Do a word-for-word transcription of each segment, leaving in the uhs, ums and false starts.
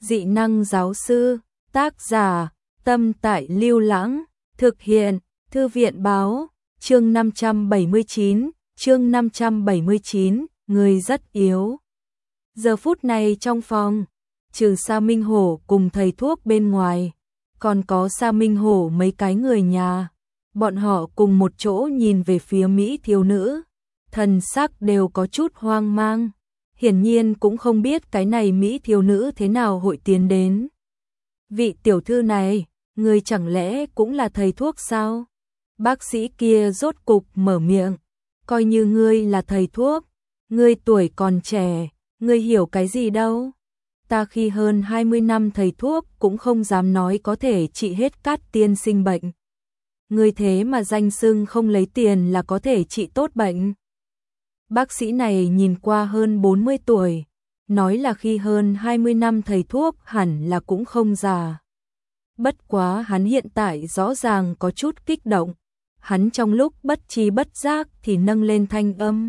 Dị năng giáo sư, tác giả, Tâm Tại Lưu Lãng, thực hiện, Thư viện báo, chương năm trăm bảy mươi chín, chương năm trăm bảy mươi chín, người rất yếu. Giờ phút này trong phòng, trừ Sa Minh Hổ cùng thầy thuốc bên ngoài, còn có Sa Minh Hổ mấy cái người nhà, bọn họ cùng một chỗ nhìn về phía Mỹ thiếu nữ, thần sắc đều có chút hoang mang. Hiển nhiên cũng không biết cái này Mỹ thiếu nữ thế nào hội tiến đến. Vị tiểu thư này, người chẳng lẽ cũng là thầy thuốc sao? Bác sĩ kia rốt cục mở miệng, coi như ngươi là thầy thuốc, ngươi tuổi còn trẻ, ngươi hiểu cái gì đâu? Ta khi hơn hai mươi năm thầy thuốc cũng không dám nói có thể trị hết Cát tiên sinh bệnh. Ngươi thế mà danh xưng không lấy tiền là có thể trị tốt bệnh. Bác sĩ này nhìn qua hơn bốn mươi tuổi, nói là khi hơn hai mươi năm thầy thuốc hẳn là cũng không già. Bất quá hắn hiện tại rõ ràng có chút kích động, hắn trong lúc bất tri bất giác thì nâng lên thanh âm.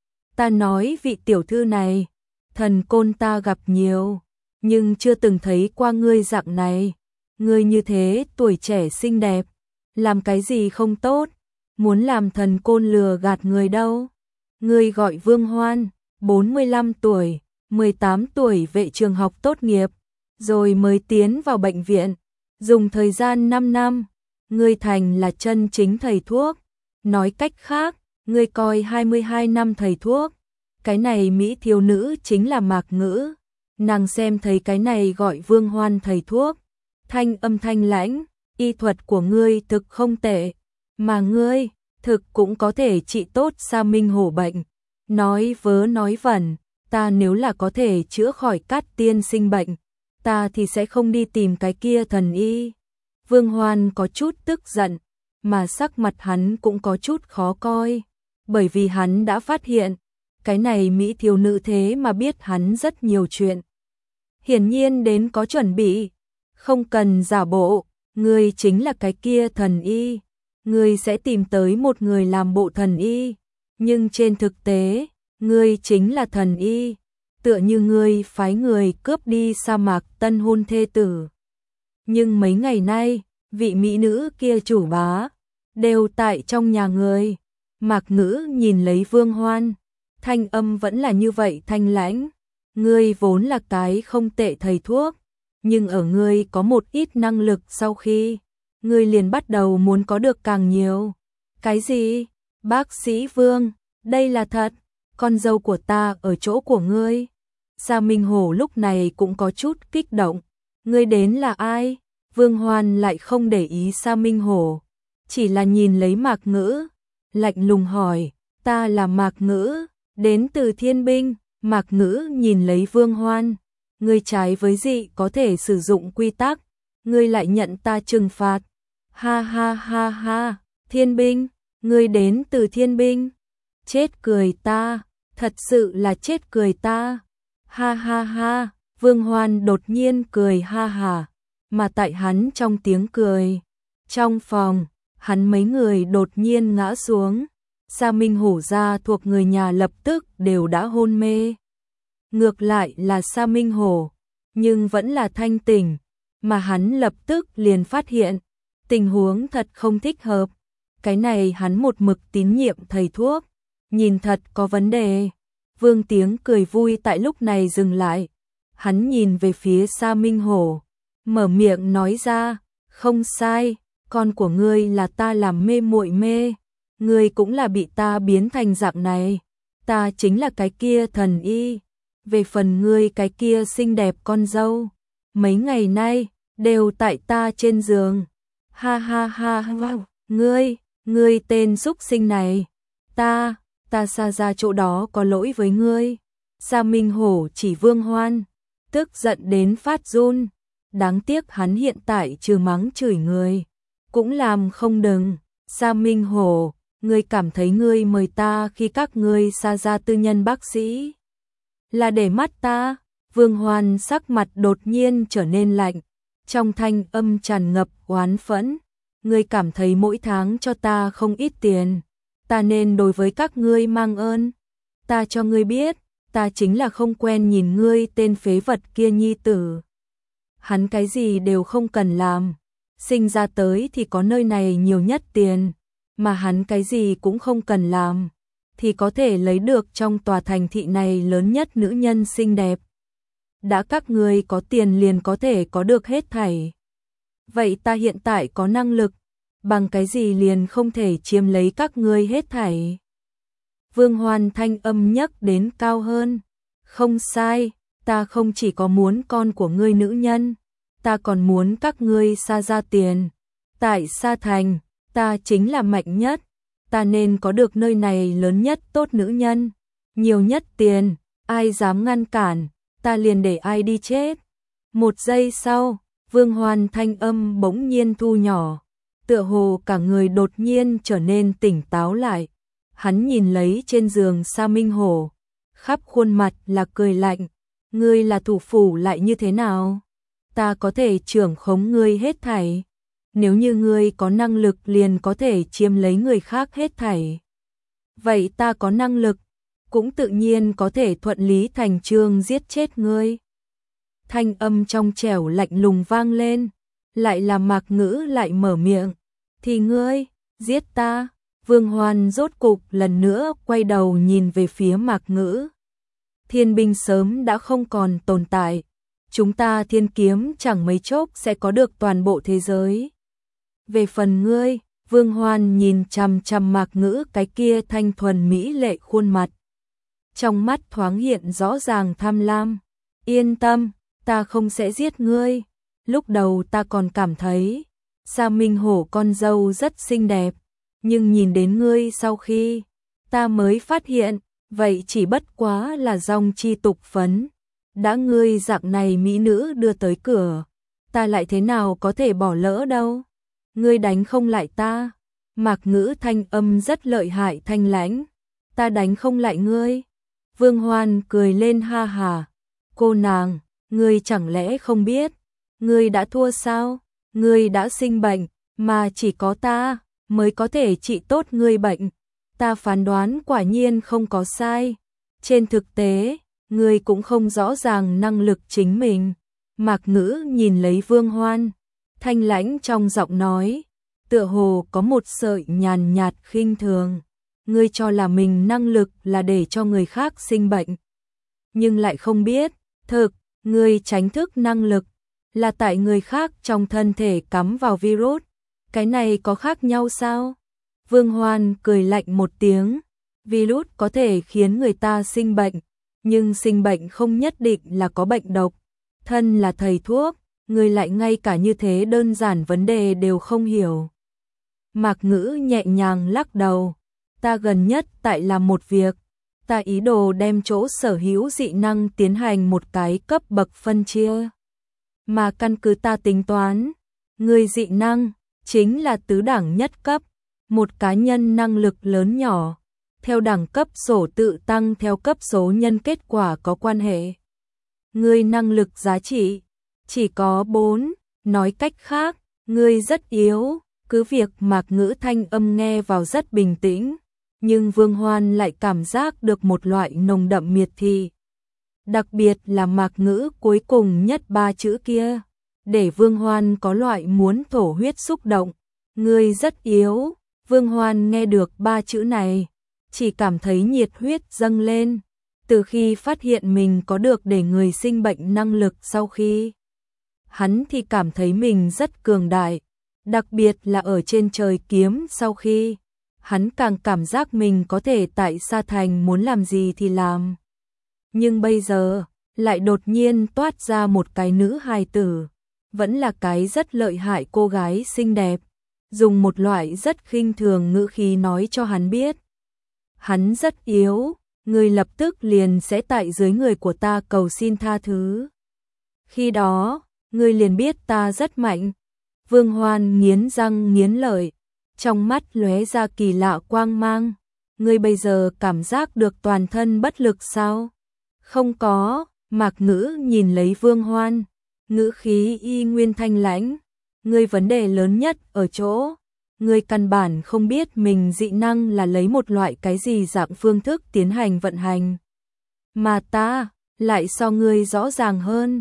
Ta nói vị tiểu thư này, thần côn ta gặp nhiều, nhưng chưa từng thấy qua ngươi dạng này. Ngươi như thế tuổi trẻ xinh đẹp, làm cái gì không tốt, muốn làm thần côn lừa gạt người đâu. Ngươi gọi Vương Hoan, bốn mươi lăm tuổi, mười tám tuổi vệ trường học tốt nghiệp, rồi mới tiến vào bệnh viện, dùng thời gian năm năm, ngươi thành là chân chính thầy thuốc. Nói cách khác, ngươi coi hai mươi hai năm thầy thuốc. Cái này Mỹ thiếu nữ chính là Mạc Ngữ. Nàng xem thấy cái này gọi Vương Hoan thầy thuốc, thanh âm thanh lãnh, y thuật của ngươi thực không tệ, mà ngươi thực cũng có thể trị tốt Sa Minh Hổ bệnh. Nói vớ nói vẩn, ta nếu là có thể chữa khỏi Cát tiên sinh bệnh, ta thì sẽ không đi tìm cái kia thần y. Vương Hoan có chút tức giận, mà sắc mặt hắn cũng có chút khó coi, bởi vì hắn đã phát hiện, cái này Mỹ thiếu nữ thế mà biết hắn rất nhiều chuyện. Hiển nhiên đến có chuẩn bị, không cần giả bộ, ngươi chính là cái kia thần y. Ngươi sẽ tìm tới một người làm bộ thần y, nhưng trên thực tế, ngươi chính là thần y, tựa như ngươi phái người cướp đi sa mạc tân hôn thê tử. Nhưng mấy ngày nay, vị mỹ nữ kia chủ bá, đều tại trong nhà ngươi. Mạc Ngữ nhìn lấy Vương Hoan, thanh âm vẫn là như vậy thanh lãnh. Ngươi vốn là cái không tệ thầy thuốc, nhưng ở ngươi có một ít năng lực sau khi ngươi liền bắt đầu muốn có được càng nhiều. Cái gì? Bác sĩ Vương, đây là thật, con dâu của ta ở chỗ của ngươi. Sa Minh Hổ lúc này cũng có chút kích động. Ngươi đến là ai? Vương Hoan lại không để ý Sa Minh Hổ, chỉ là nhìn lấy Mạc Ngữ, lạnh lùng hỏi, ta là Mạc Ngữ, đến từ Thiên Binh. Mạc Ngữ nhìn lấy Vương Hoan, ngươi trái với dị có thể sử dụng quy tắc, ngươi lại nhận ta trừng phạt. Ha ha ha ha, Thiên Binh, ngươi đến từ Thiên Binh. Chết cười ta, thật sự là chết cười ta. Ha ha ha, Vương Hoan đột nhiên cười ha ha, mà tại hắn trong tiếng cười, trong phòng, hắn mấy người đột nhiên ngã xuống. Sa Minh Hổ gia thuộc người nhà lập tức đều đã hôn mê. Ngược lại là Sa Minh Hổ, nhưng vẫn là thanh tỉnh, mà hắn lập tức liền phát hiện, tình huống thật không thích hợp. Cái này hắn một mực tín nhiệm thầy thuốc, nhìn thật có vấn đề. Vương tiếng cười vui tại lúc này dừng lại, hắn nhìn về phía Sa Minh Hổ, mở miệng nói ra, không sai, con của ngươi là ta làm mê muội mê. Ngươi cũng là bị ta biến thành dạng này, ta chính là cái kia thần y. Về phần ngươi cái kia xinh đẹp con dâu, mấy ngày nay, đều tại ta trên giường. Ha ha ha ha, ngươi, ngươi tên xúc sinh này, ta, ta xa ra chỗ đó có lỗi với ngươi. Sa Minh Hổ chỉ Vương Hoan, tức giận đến phát run, đáng tiếc hắn hiện tại trừ mắng chửi người, cũng làm không đừng. Sa Minh Hổ, ngươi cảm thấy ngươi mời ta khi các ngươi xa ra tư nhân bác sĩ là để mắt ta? Vương Hoan sắc mặt đột nhiên trở nên lạnh, trong thanh âm tràn ngập oán phẫn. Ngươi cảm thấy mỗi tháng cho ta không ít tiền, ta nên đối với các ngươi mang ơn. Ta cho ngươi biết, ta chính là không quen nhìn ngươi tên phế vật kia nhi tử. hắn cái gì đều không cần làm. Sinh ra tới thì có nơi này nhiều nhất tiền, mà hắn cái gì cũng không cần làm, thì có thể lấy được trong tòa thành thị này lớn nhất nữ nhân xinh đẹp. Đã các ngươi có tiền liền có thể có được hết thảy. Vậy ta hiện tại có năng lực, bằng cái gì liền không thể chiếm lấy các ngươi hết thảy. Vương Hoan thanh âm nhấc đến cao hơn. Không sai, ta không chỉ có muốn con của ngươi nữ nhân, ta còn muốn các ngươi xa ra tiền. Tại Sa Thành, ta chính là mạnh nhất, ta nên có được nơi này lớn nhất tốt nữ nhân, nhiều nhất tiền, ai dám ngăn cản, ta liền để ai đi chết. Một giây sau, Vương Hoan thanh âm bỗng nhiên thu nhỏ, tựa hồ cả người đột nhiên trở nên tỉnh táo lại. Hắn nhìn lấy trên giường Sa Minh Hổ, khắp khuôn mặt là cười lạnh, ngươi là thủ phủ lại như thế nào? Ta có thể trưởng khống ngươi hết thảy. Nếu như ngươi có năng lực liền có thể chiếm lấy người khác hết thảy. Vậy ta có năng lực, cũng tự nhiên có thể thuận lý thành chương giết chết ngươi. Thanh âm trong trẻo lạnh lùng vang lên, lại là Mạc Ngữ lại mở miệng. Thì ngươi, giết ta. Vương Hoan rốt cục lần nữa quay đầu nhìn về phía Mạc Ngữ. Thiên binh sớm đã không còn tồn tại. Chúng ta thiên kiếm chẳng mấy chốc sẽ có được toàn bộ thế giới. Về phần ngươi, Vương Hoan nhìn chằm chằm Mạc Ngữ cái kia thanh thuần mỹ lệ khuôn mặt. Trong mắt thoáng hiện rõ ràng tham lam. Yên tâm, ta không sẽ giết ngươi. Lúc đầu ta còn cảm thấy Sa Minh Hổ con dâu rất xinh đẹp, nhưng nhìn đến ngươi sau khi, ta mới phát hiện, vậy chỉ bất quá là dòng chi tục phấn. Đã ngươi dạng này mỹ nữ đưa tới cửa, ta lại thế nào có thể bỏ lỡ đâu. Ngươi đánh không lại ta. Mạc Ngữ thanh âm rất lợi hại thanh lãnh. Ta đánh không lại ngươi. Vương Hoan cười lên ha hà. Cô nàng, ngươi chẳng lẽ không biết, ngươi đã thua sao? Ngươi đã sinh bệnh, mà chỉ có ta mới có thể trị tốt ngươi bệnh. Ta phán đoán quả nhiên không có sai. Trên thực tế, ngươi cũng không rõ ràng năng lực chính mình. Mạc Ngữ nhìn lấy Vương Hoan, thanh lãnh trong giọng nói, tựa hồ có một sợi nhàn nhạt khinh thường. Ngươi cho là mình năng lực là để cho người khác sinh bệnh, nhưng lại không biết, thực, ngươi tránh thức năng lực là tại người khác trong thân thể cắm vào virus. Cái này có khác nhau sao? Vương Hoan cười lạnh một tiếng. Virus có thể khiến người ta sinh bệnh, nhưng sinh bệnh không nhất định là có bệnh độc. Thân là thầy thuốc, người lại ngay cả như thế đơn giản vấn đề đều không hiểu. Mạc Ngữ nhẹ nhàng lắc đầu. Ta gần nhất tại làm một việc. Ta ý đồ đem chỗ sở hữu dị năng tiến hành một cái cấp bậc phân chia. Mà căn cứ ta tính toán, người dị năng chính là tứ đẳng nhất cấp. Một cá nhân năng lực lớn nhỏ, theo đẳng cấp sổ tự tăng theo cấp số nhân kết quả có quan hệ. Ngươi năng lực giá trị chỉ có bốn, nói cách khác, ngươi rất yếu. Cứ việc Mạc Ngữ thanh âm nghe vào rất bình tĩnh, nhưng Vương Hoan lại cảm giác được một loại nồng đậm miệt thị. Đặc biệt là Mạc Ngữ cuối cùng nhất ba chữ kia, để Vương Hoan có loại muốn thổ huyết xúc động. Ngươi rất yếu. Vương Hoan nghe được ba chữ này, chỉ cảm thấy nhiệt huyết dâng lên. Từ khi phát hiện mình có được để người sinh bệnh năng lực sau khi, hắn thì cảm thấy mình rất cường đại. Đặc biệt là ở trên trời kiếm sau khi, hắn càng cảm giác mình có thể tại Sa Thành muốn làm gì thì làm. Nhưng bây giờ, lại đột nhiên toát ra một cái nữ hài tử, vẫn là cái rất lợi hại cô gái xinh đẹp, dùng một loại rất khinh thường ngữ khí nói cho hắn biết. Hắn rất yếu, người lập tức liền sẽ tại dưới người của ta cầu xin tha thứ. Khi đó, người liền biết ta rất mạnh. Vương Hoan nghiến răng nghiến lợi, trong mắt lóe ra kỳ lạ quang mang. Ngươi bây giờ cảm giác được toàn thân bất lực sao? Không có. Mạc Ngữ nhìn lấy Vương Hoan, ngữ khí y nguyên thanh lãnh. Ngươi vấn đề lớn nhất ở chỗ, ngươi căn bản không biết mình dị năng là lấy một loại cái gì dạng phương thức tiến hành vận hành. Mà ta, lại so ngươi rõ ràng hơn.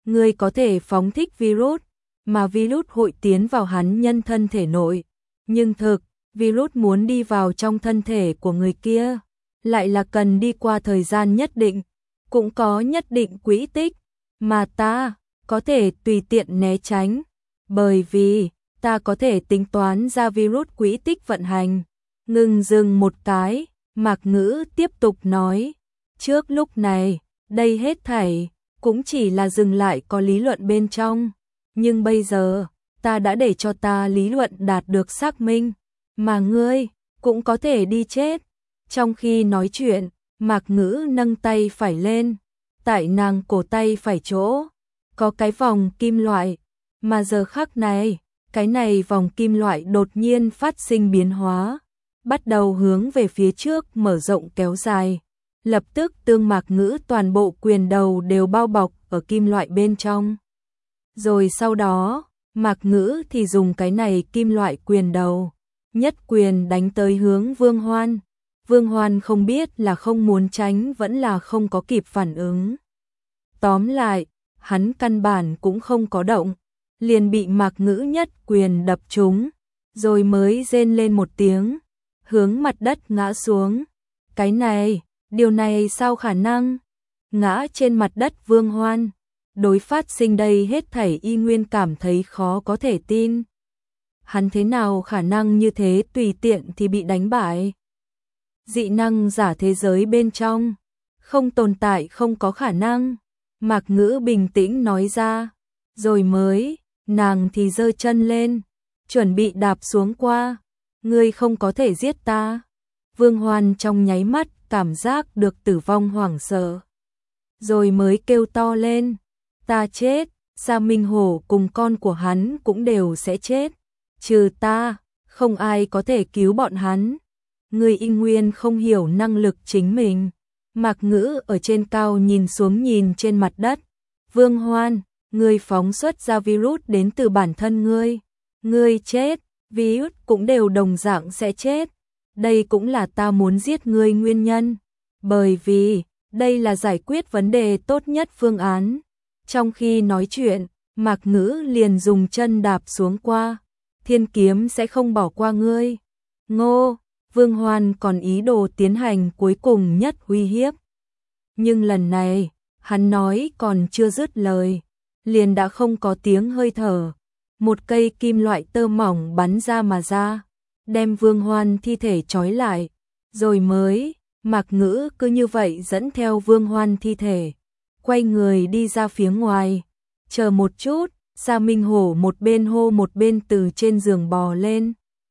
Ngươi có thể phóng thích virus, mà virus hội tiến vào hắn nhân thân thể nội. Nhưng thực, virus muốn đi vào trong thân thể của người kia, lại là cần đi qua thời gian nhất định, cũng có nhất định quỹ tích, mà ta có thể tùy tiện né tránh, bởi vì ta có thể tính toán ra virus quỹ tích vận hành. Ngừng dừng một cái, Mạc Ngữ tiếp tục nói, trước lúc này, đây hết thảy cũng chỉ là dừng lại có lý luận bên trong, nhưng bây giờ, ta đã để cho ta lý luận đạt được xác minh, mà ngươi cũng có thể đi chết. Trong khi nói chuyện, Mạc Ngữ nâng tay phải lên, tại nàng cổ tay phải chỗ, có cái vòng kim loại, mà giờ khắc này, cái này vòng kim loại đột nhiên phát sinh biến hóa, bắt đầu hướng về phía trước mở rộng kéo dài. Lập tức tương Mạc Ngữ toàn bộ quyền đầu đều bao bọc ở kim loại bên trong. Rồi sau đó, Mạc Ngữ thì dùng cái này kim loại quyền đầu, nhất quyền đánh tới hướng Vương Hoan. Vương Hoan không biết là không muốn tránh vẫn là không có kịp phản ứng. Tóm lại, hắn căn bản cũng không có động, liền bị Mạc Ngữ nhất quyền đập trúng, rồi mới rên lên một tiếng, hướng mặt đất ngã xuống. Cái này, điều này sao khả năng? Ngã trên mặt đất Vương Hoan, đối phát sinh đây hết thảy y nguyên cảm thấy khó có thể tin. Hắn thế nào khả năng như thế tùy tiện thì bị đánh bại? Dị năng giả thế giới bên trong, không tồn tại không có khả năng. Mạc Ngữ bình tĩnh nói ra, rồi mới, nàng thì giơ chân lên, chuẩn bị đạp xuống qua. Ngươi không có thể giết ta. Vương Hoan trong nháy mắt cảm giác được tử vong hoảng sợ, rồi mới kêu to lên, ta chết, Sa Minh Hổ cùng con của hắn cũng đều sẽ chết, trừ ta, không ai có thể cứu bọn hắn. Người y nguyên không hiểu năng lực chính mình. Mạc Ngữ ở trên cao nhìn xuống nhìn trên mặt đất. Vương Hoan, ngươi phóng xuất ra virus đến từ bản thân ngươi. Ngươi chết, virus cũng đều đồng dạng sẽ chết. Đây cũng là ta muốn giết ngươi nguyên nhân. Bởi vì, đây là giải quyết vấn đề tốt nhất phương án. Trong khi nói chuyện, Mạc Ngữ liền dùng chân đạp xuống qua. Thiên kiếm sẽ không bỏ qua ngươi. Ngô! Vương Hoan còn ý đồ tiến hành cuối cùng nhất uy hiếp. Nhưng lần này, hắn nói còn chưa dứt lời, liền đã không có tiếng hơi thở. Một cây kim loại tơ mỏng bắn ra mà ra, đem Vương Hoan thi thể trói lại, rồi mới, Mạc Ngữ cứ như vậy dẫn theo Vương Hoan thi thể, quay người đi ra phía ngoài. Chờ một chút, Sa Minh Hổ một bên hô một bên từ trên giường bò lên.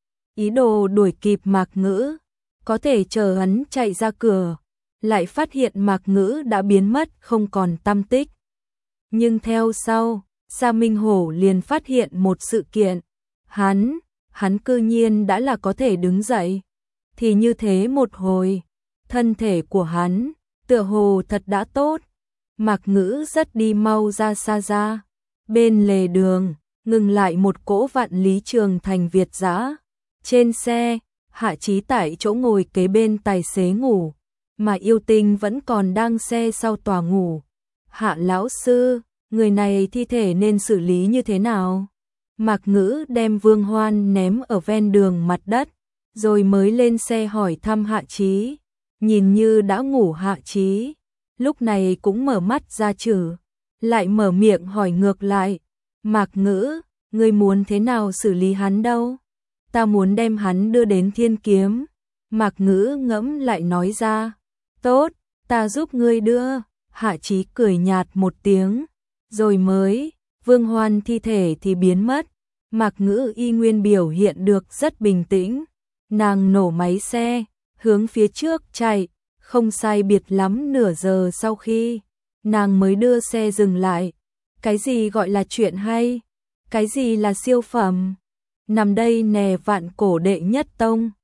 Ý đồ đuổi kịp Mạc Ngữ, có thể chờ hắn chạy ra cửa, lại phát hiện Mạc Ngữ đã biến mất không còn tăm tích. Nhưng theo sau, Sa Minh Hổ liền phát hiện một sự kiện, hắn, hắn cư nhiên đã là có thể đứng dậy. Thì như thế một hồi, thân thể của hắn, tựa hồ thật đã tốt. Mạc Ngữ rất đi mau ra xa ra, bên lề đường, ngừng lại một cỗ Vạn Lý Trường Thành Việt dã. Trên xe, Hạ Chí tại chỗ ngồi kế bên tài xế ngủ, mà Yêu Tinh vẫn còn đang xe sau tòa ngủ. Hạ lão sư, người này thi thể nên xử lý như thế nào? Mạc Ngữ đem Vương Hoan ném ở ven đường mặt đất, rồi mới lên xe hỏi thăm Hạ Chí. Nhìn như đã ngủ Hạ Chí, lúc này cũng mở mắt ra chử, lại mở miệng hỏi ngược lại. Mạc Ngữ, ngươi muốn thế nào xử lý hắn đâu? Ta muốn đem hắn đưa đến Thiên Kiếm. Mạc Ngữ ngẫm lại nói ra. Tốt, ta giúp ngươi đưa. Hạ Chí cười nhạt một tiếng, rồi mới, Vương Hoan thi thể thì biến mất. Mạc Ngữ y nguyên biểu hiện được rất bình tĩnh. Nàng nổ máy xe, hướng phía trước chạy, không sai biệt lắm nửa giờ sau khi, nàng mới đưa xe dừng lại. Cái gì gọi là chuyện hay? Cái gì là siêu phẩm? Nằm đây nè vạn cổ đệ nhất tông.